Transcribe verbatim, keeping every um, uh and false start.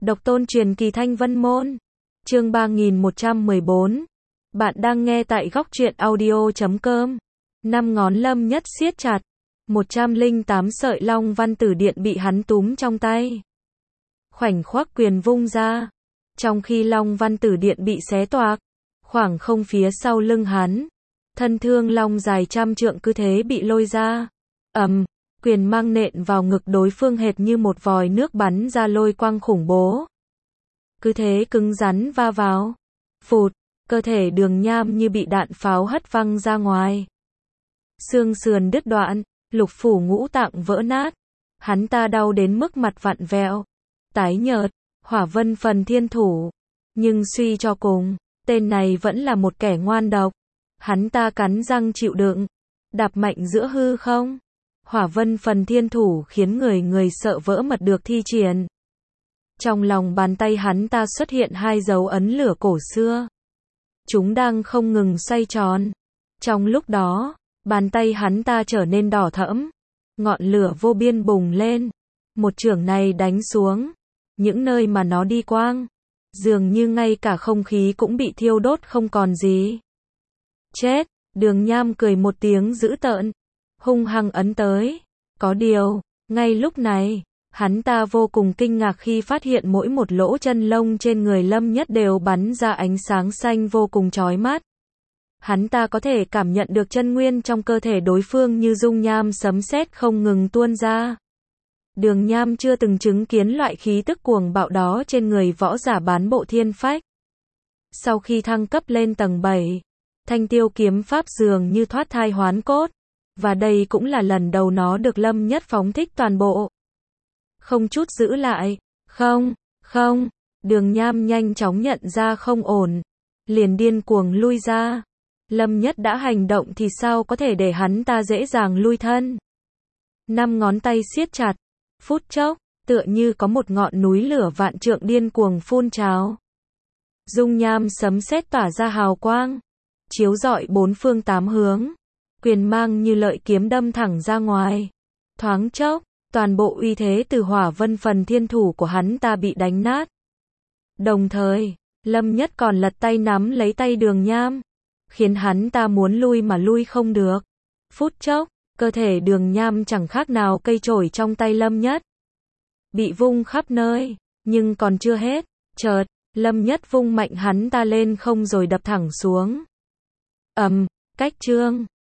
Độc tôn truyền kỳ Thanh Vân Môn. Chương ba nghìn một trăm mười bốn. Bạn đang nghe tại góc truyện audio chấm com. Năm ngón Lâm Nhất siết chặt. một trăm lẻ tám sợi Long Văn Tử Điện bị hắn túm trong tay. Khoảnh khoắc quyền vung ra. Trong khi Long Văn Tử Điện bị xé toạc, khoảng không phía sau lưng hắn, thân thương long dài trăm trượng cứ thế bị lôi ra. Ầm, quyền mang nện vào ngực đối phương hệt như một vòi nước bắn ra lôi quang khủng bố. Cứ thế cứng rắn va vào. Phụt, cơ thể Đường Nham như bị đạn pháo hất văng ra ngoài. Xương sườn đứt đoạn, lục phủ ngũ tạng vỡ nát. Hắn ta đau đến mức mặt vặn vẹo, tái nhợt, Hỏa Vân Phần Thiên Thủ. Nhưng suy cho cùng, tên này vẫn là một kẻ ngoan độc. Hắn ta cắn răng chịu đựng, đạp mạnh giữa hư không. Hỏa Vân Phần Thiên Thủ khiến người người sợ vỡ mật được thi triển. Trong lòng bàn tay hắn ta xuất hiện hai dấu ấn lửa cổ xưa. Chúng đang không ngừng xoay tròn. Trong lúc đó, bàn tay hắn ta trở nên đỏ thẫm. Ngọn lửa vô biên bùng lên. Một chưởng này đánh xuống. Những nơi mà nó đi quang, dường như ngay cả không khí cũng bị thiêu đốt không còn gì. Chết, Đường Nham cười một tiếng dữ tợn, hung hăng ấn tới. Có điều, ngay lúc này, hắn ta vô cùng kinh ngạc khi phát hiện mỗi một lỗ chân lông trên người Lâm Nhất đều bắn ra ánh sáng xanh vô cùng chói mắt. Hắn ta có thể cảm nhận được chân nguyên trong cơ thể đối phương như dung nham sấm sét không ngừng tuôn ra. Đường Nham chưa từng chứng kiến loại khí tức cuồng bạo đó trên người võ giả bán bộ thiên phách. Sau khi thăng cấp lên tầng bảy, Thanh Tiêu kiếm pháp dường như thoát thai hoán cốt, và đây cũng là lần đầu nó được Lâm Nhất phóng thích toàn bộ. Không chút giữ lại, không, không, Đường Nham nhanh chóng nhận ra không ổn, liền điên cuồng lui ra. Lâm Nhất đã hành động thì sao có thể để hắn ta dễ dàng lui thân. Năm ngón tay siết chặt. Phút chốc, tựa như có một ngọn núi lửa vạn trượng điên cuồng phun trào. Dung nham sấm sét tỏa ra hào quang, chiếu rọi bốn phương tám hướng. Quyền mang như lợi kiếm đâm thẳng ra ngoài. Thoáng chốc, toàn bộ uy thế từ Hỏa Vân Phần Thiên Thủ của hắn ta bị đánh nát. Đồng thời, Lâm Nhất còn lật tay nắm lấy tay Đường Nham, khiến hắn ta muốn lui mà lui không được. Phút chốc, cơ thể Đường Nham chẳng khác nào cây chổi trong tay Lâm Nhất, bị vung khắp nơi. Nhưng còn chưa hết, chợt, Lâm Nhất vung mạnh hắn ta lên không rồi đập thẳng xuống. Ầm, cách chương.